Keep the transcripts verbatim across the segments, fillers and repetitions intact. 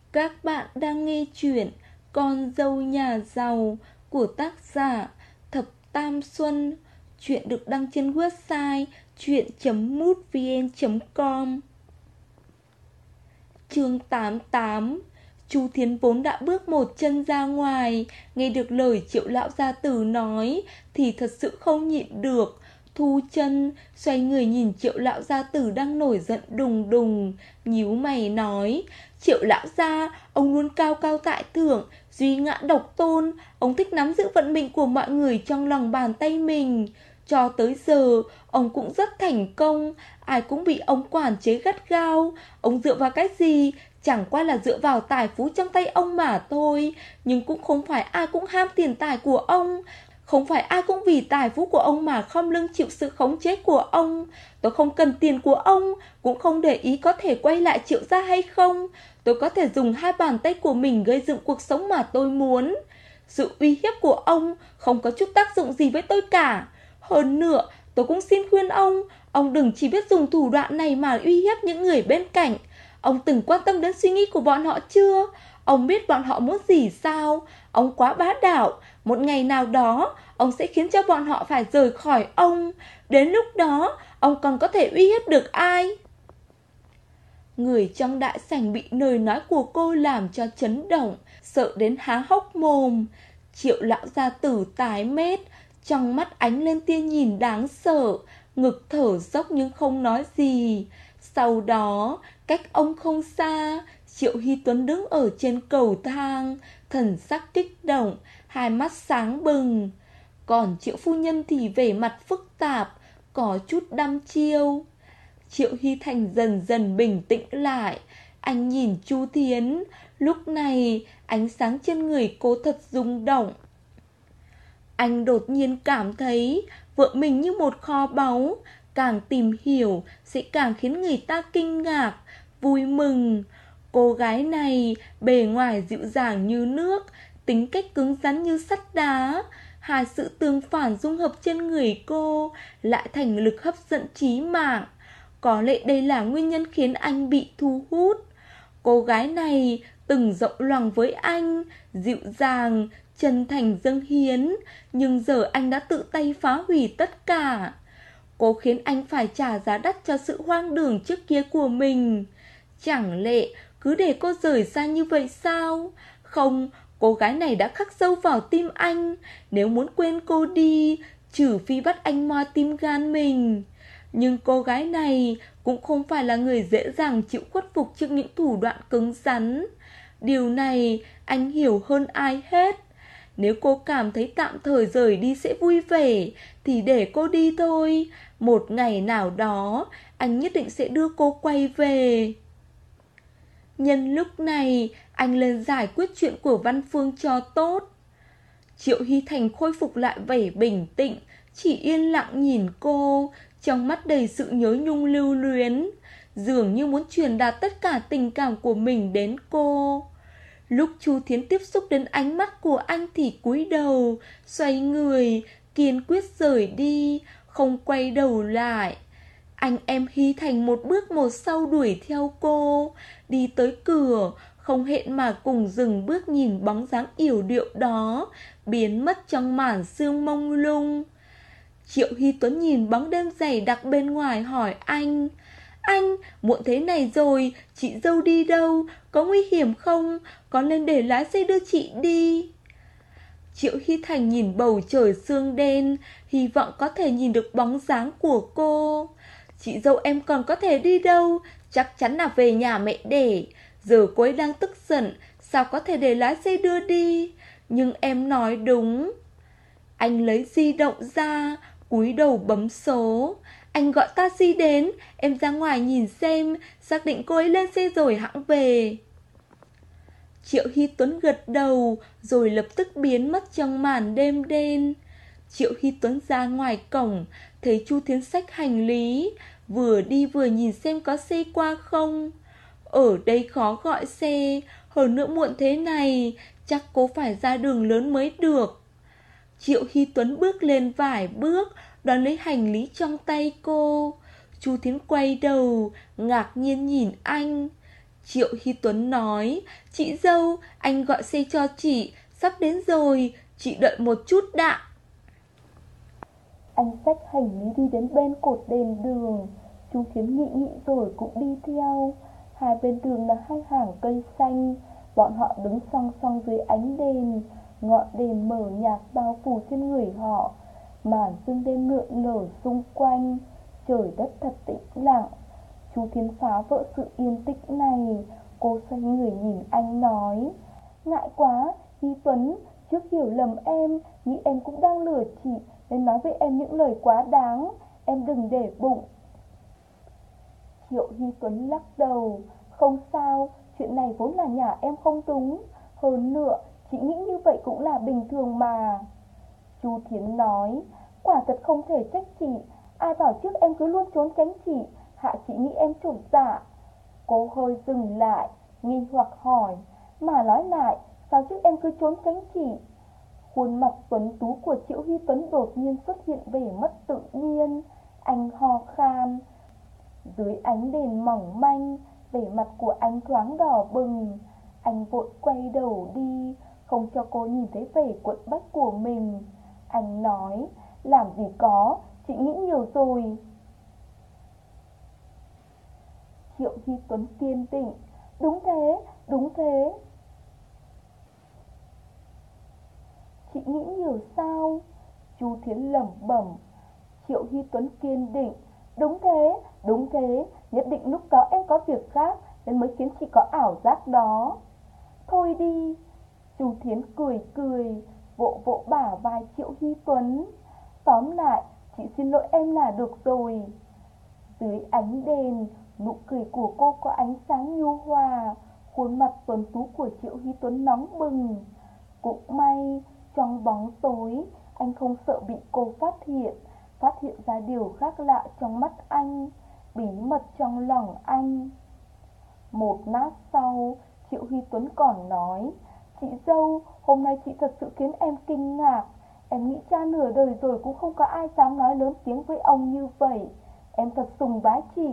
Các bạn đang nghe chuyện Con dâu nhà giàu của tác giả Thập Tam Xuân. Chuyện được đăng trên website chuyện chấm mútvn chấm com. Chương tám mươi tám. Chu Thiến vốn đã bước một chân ra ngoài, nghe được lời Triệu lão gia tử nói thì thật sự không nhịn được, thu chân, xoay người nhìn Triệu lão gia tử đang nổi giận đùng đùng, nhíu mày nói: Triệu lão gia, ông luôn cao cao tại thượng, duy ngã độc tôn, ông thích nắm giữ vận mệnh của mọi người trong lòng bàn tay mình. Cho tới giờ, ông cũng rất thành công, ai cũng bị ông quản chế gắt gao. Ông dựa vào cái gì? Chẳng qua là dựa vào tài phú trong tay ông mà thôi. Nhưng cũng không phải ai cũng ham tiền tài của ông, không phải ai cũng vì tài phú của ông mà khom lưng chịu sự khống chế của ông. Tôi không cần tiền của ông, cũng không để ý có thể quay lại Triệu gia hay không. Tôi có thể dùng hai bàn tay của mình gây dựng cuộc sống mà tôi muốn. Sự uy hiếp của ông không có chút tác dụng gì với tôi cả. Hơn nữa, tôi cũng xin khuyên ông, ông đừng chỉ biết dùng thủ đoạn này mà uy hiếp những người bên cạnh. Ông từng quan tâm đến suy nghĩ của bọn họ chưa? Ông biết bọn họ muốn gì sao? Ông quá bá đạo, một ngày nào đó ông sẽ khiến cho bọn họ phải rời khỏi ông. Đến lúc đó, ông còn có thể uy hiếp được ai? Người trong đại sảnh bị lời nói của cô làm cho chấn động, sợ đến há hốc mồm. Triệu lão gia tử tái mét, trong mắt ánh lên tia nhìn đáng sợ, ngực thở dốc nhưng không nói gì. Sau đó, cách ông không xa, Triệu Hy Tuấn đứng ở trên cầu thang, thần sắc kích động, hai mắt sáng bừng. Còn Triệu phu nhân thì vẻ mặt phức tạp, có chút đăm chiêu. Triệu Hy Thành dần dần bình tĩnh lại, anh nhìn Chu Thiến, lúc này ánh sáng trên người cô thật rung động. Anh đột nhiên cảm thấy vợ mình như một kho báu, càng tìm hiểu sẽ càng khiến người ta kinh ngạc, vui mừng. Cô gái này bề ngoài dịu dàng như nước, tính cách cứng rắn như sắt đá. Hai sự tương phản dung hợp trên người cô lại thành lực hấp dẫn chí mạng. Có lẽ đây là nguyên nhân khiến anh bị thu hút. Cô gái này từng rộng loằng với anh, dịu dàng, chân thành dâng hiến, nhưng giờ anh đã tự tay phá hủy tất cả. Cô khiến anh phải trả giá đắt cho sự hoang đường trước kia của mình. Chẳng lẽ cứ để cô rời xa như vậy sao? Không, cô gái này đã khắc sâu vào tim anh. Nếu muốn quên cô đi, trừ phi bắt anh moi tim gan mình. Nhưng cô gái này cũng không phải là người dễ dàng chịu khuất phục trước những thủ đoạn cứng rắn. Điều này anh hiểu hơn ai hết. Nếu cô cảm thấy tạm thời rời đi sẽ vui vẻ, thì để cô đi thôi. Một ngày nào đó, anh nhất định sẽ đưa cô quay về. Nhân lúc này, anh lên giải quyết chuyện của Văn Phương cho tốt. Triệu Hy Thành khôi phục lại vẻ bình tĩnh, chỉ yên lặng nhìn cô, trong mắt đầy sự nhớ nhung lưu luyến, dường như muốn truyền đạt tất cả tình cảm của mình đến cô. Lúc Chu Thiến tiếp xúc đến ánh mắt của anh thì cúi đầu, xoay người, kiên quyết rời đi, không quay đầu lại. Anh em Hy Thành một bước một sau đuổi theo cô, đi tới cửa, không hẹn mà cùng dừng bước nhìn bóng dáng yểu điệu đó, biến mất trong màn sương mông lung. Triệu Hy Tuấn nhìn bóng đêm dày đặc bên ngoài hỏi anh: Anh, muộn thế này rồi, chị dâu đi đâu? Có nguy hiểm không? Có nên để lái xe đưa chị đi? Triệu Hy Thành nhìn bầu trời sương đen, hy vọng có thể nhìn được bóng dáng của cô. Chị dâu em còn có thể đi đâu? Chắc chắn là về nhà mẹ đẻ. Giờ cô ấy đang tức giận, sao có thể để lái xe đưa đi? Nhưng em nói đúng. Anh lấy di động ra, cúi đầu bấm số. Anh gọi taxi đến, em ra ngoài nhìn xem, xác định cô ấy lên xe rồi hãng về. Triệu Hy Tuấn gật đầu, rồi lập tức biến mất trong màn đêm đen. Triệu Hy Tuấn ra ngoài cổng, thấy Chu Thiến xách hành lý, vừa đi vừa nhìn xem có xe qua không. Ở đây khó gọi xe, hơn nữa muộn thế này, chắc cô phải ra đường lớn mới được. Triệu Hy Tuấn bước lên vài bước, đón lấy hành lý trong tay cô. Chu Thiến quay đầu, ngạc nhiên nhìn anh. Triệu Hy Tuấn nói, chị dâu, anh gọi xe cho chị, sắp đến rồi, chị đợi một chút đã. Anh xách hành lý đi đến bên cột đèn đường. Chu Thiến nghĩ nghĩ rồi cũng đi theo. Hai bên đường là hai hàng cây xanh. Bọn họ đứng song song dưới ánh đèn. Ngọn đèn mờ nhạt bao phủ trên người họ. Màn sương đêm lượn lờ xung quanh. Trời đất thật tĩnh lặng. Chu Thiến phá vỡ sự yên tĩnh này. Cô xoay người nhìn anh nói, ngại quá, Hy Tuấn, trước hiểu lầm em, nghĩ em cũng đang lừa chị, nên nói với em những lời quá đáng, em đừng để bụng. Triệu Hy Tuấn lắc đầu, không sao, chuyện này vốn là nhà em không đúng, hơn nữa, chị nghĩ như vậy cũng là bình thường mà. Chu Thiến nói, quả thật không thể trách chị, ai bảo trước em cứ luôn trốn tránh chị, hạ chị nghĩ em chột dạ. Cô hơi dừng lại, nghi hoặc hỏi, mà nói lại, sao trước em cứ trốn tránh chị? Khuôn mặt tuấn tú của Triệu Hy Tuấn đột nhiên xuất hiện vẻ mất tự nhiên. Anh ho khan. Dưới ánh đèn mỏng manh, vẻ mặt của anh thoáng đỏ bừng. Anh vội quay đầu đi, không cho cô nhìn thấy vẻ quẫn bách của mình. Anh nói, làm gì có, chị nghĩ nhiều rồi. Triệu Hy Tuấn kiên định, đúng thế, đúng thế. Chị nghĩ nhiều sao? Chu Thiến lẩm bẩm. Triệu Hy Tuấn kiên định, đúng thế, đúng thế, nhất định lúc đó em có việc khác nên mới khiến chị có ảo giác đó. Thôi đi. Chu Thiến cười cười, vỗ vỗ bả vai Triệu Hy Tuấn. Tóm lại, chị xin lỗi em là được rồi. Dưới ánh đèn, nụ cười của cô có ánh sáng nhu hòa, khuôn mặt tuấn tú của Triệu Hy Tuấn nóng bừng. Cũng may, trong bóng tối, anh không sợ bị cô phát hiện, phát hiện ra điều khác lạ trong mắt anh, bí mật trong lòng anh. Một lát sau, Triệu Hy Tuấn còn nói, chị dâu, hôm nay chị thật sự khiến em kinh ngạc. Em nghĩ cha nửa đời rồi cũng không có ai dám nói lớn tiếng với ông như vậy. Em thật sùng bái chị.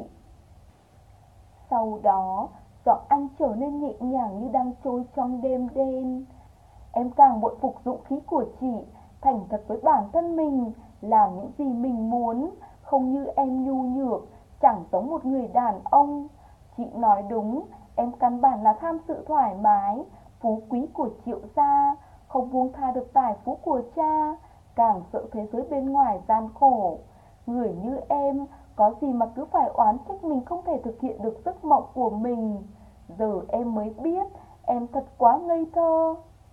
Sau đó, giọng anh trở nên nhẹ nhàng như đang trôi trong đêm đen. Em càng bội phục dũng khí của chị, thành thật với bản thân mình, làm những gì mình muốn, không như em nhu nhược, chẳng giống một người đàn ông. Chị nói đúng, em căn bản là tham sự thoải mái, phú quý của Triệu gia, không buông tha được tài phú của cha, càng sợ thế giới bên ngoài gian khổ. Người như em, có gì mà cứ phải oán trách mình không thể thực hiện được giấc mộng của mình. Giờ em mới biết, em thật quá ngây thơ.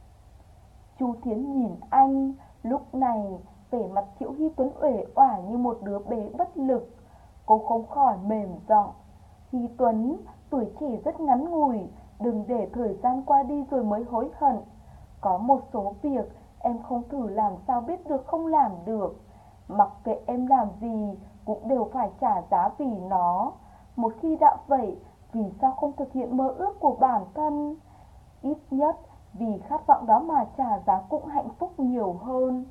Chu Thiến nhìn anh, lúc này vẻ mặt Triệu Hy Tuấn uể oải như một đứa bé bất lực. Cô không khỏi mềm giọng, Hy Tuấn, tuổi trẻ rất ngắn ngủi, đừng để thời gian qua đi rồi mới hối hận. Có một số việc em không thử làm sao biết được không làm được. Mặc kệ em làm gì cũng đều phải trả giá vì nó. Một khi đã vậy, vì sao không thực hiện mơ ước của bản thân? Ít nhất vì khát vọng đó mà trả giá cũng hạnh phúc nhiều hơn.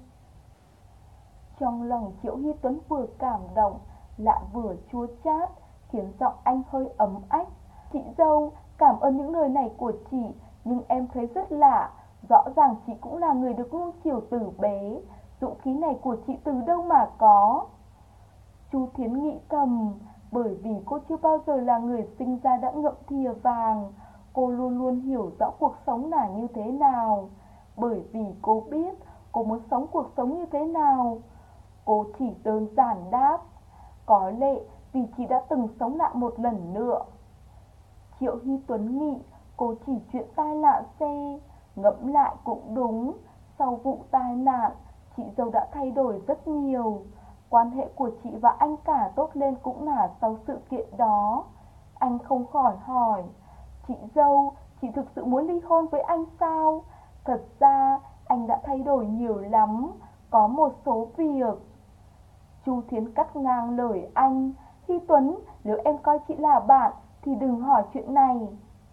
Trong lòng Triệu Hy Tuấn vừa cảm động, lại vừa chua chát, khiến giọng anh hơi ấm ách. Chị dâu, cảm ơn những lời này của chị, nhưng em thấy rất lạ. Rõ ràng chị cũng là người được nuông chiều từ bé, dũng khí này của chị từ đâu mà có? Chu Thiến nghĩ thầm, bởi vì cô chưa bao giờ là người sinh ra đã ngậm thìa vàng. Cô luôn luôn hiểu rõ cuộc sống là như thế nào. Bởi vì cô biết cô muốn sống cuộc sống như thế nào. Cô chỉ đơn giản đáp, có lẽ vì chị đã từng sống lại một lần nữa. Triệu Hy Tuấn nghĩ cô chỉ chuyện tai nạn xe. Ngẫm lại cũng đúng, sau vụ tai nạn, chị dâu đã thay đổi rất nhiều. Quan hệ của chị và anh cả tốt lên cũng là sau sự kiện đó. Anh không khỏi hỏi, chị dâu, chị thực sự muốn ly hôn với anh sao? Thật ra, anh đã thay đổi nhiều lắm, có một số việc. Chu Thiến cắt ngang lời anh, Hy Tuấn, nếu em coi chị là bạn, thì đừng hỏi chuyện này.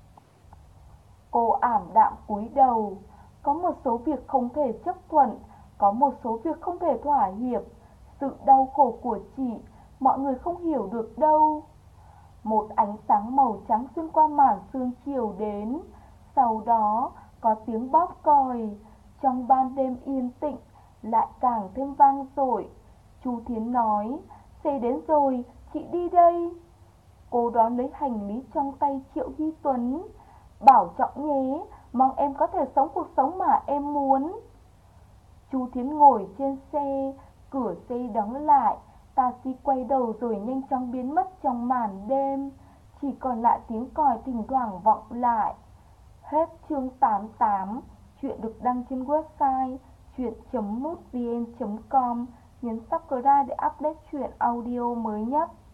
Cô ảm đạm cúi đầu, có một số việc không thể chấp thuận, có một số việc không thể thỏa hiệp. Sự đau khổ của chị, mọi người không hiểu được đâu. Một ánh sáng màu trắng xuyên qua màn sương chiều đến. Sau đó có tiếng bóp còi. Trong ban đêm yên tĩnh lại càng thêm vang dội. Chu Thiến nói, xe đến rồi, chị đi đây. Cô đón lấy hành lý trong tay Triệu Hy Tuấn. Bảo trọng nhé, mong em có thể sống cuộc sống mà em muốn. Chu Thiến ngồi trên xe, cửa xe đóng lại. Taxi quay đầu rồi nhanh chóng biến mất trong màn đêm. Chỉ còn lại tiếng còi thỉnh thoảng vọng lại. Hết chương tám mươi tám. Chuyện được đăng trên website chuyện chấm mútvn chấm com. Nhấn subscribe để update chuyện audio mới nhất.